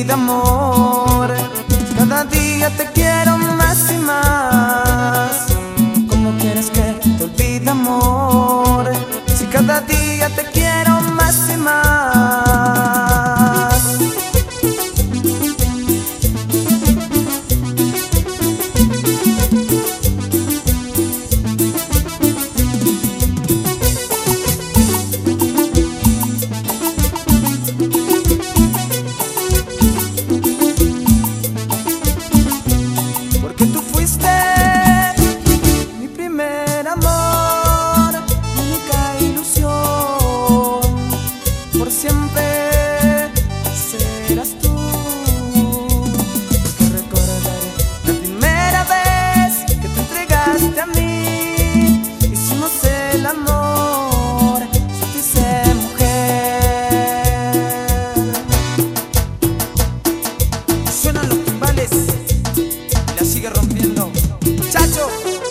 olvide, amor. Cada día te quiero más y más. ¿Cómo quieres que te olvide, amor? Si cada día te quiero más y más. Porque tú fuiste mi primer amor, mi única ilusión. Por siempre serás tú. Que recordaré la primera vez que te entregaste a mí. Hicimos el amor, yo te hice mujer. Suenan los timbales y la sigue rompiendo, muchacho.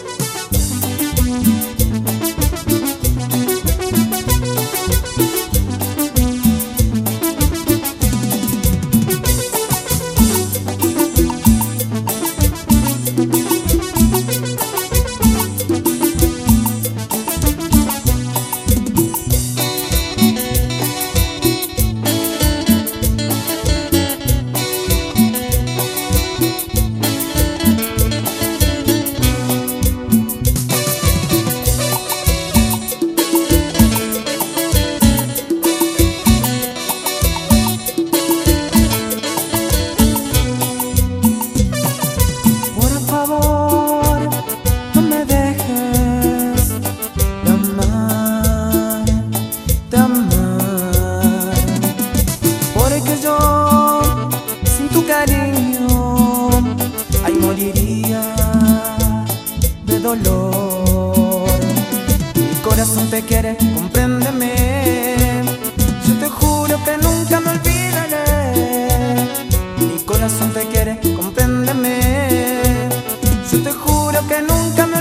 Porque yo, sin tu cariño, ay, moriría de dolor. Mi corazón te quiere, compréndeme. Yo te juro que nunca me olvidaré. Mi corazón te quiere, compréndeme. Yo te juro que nunca me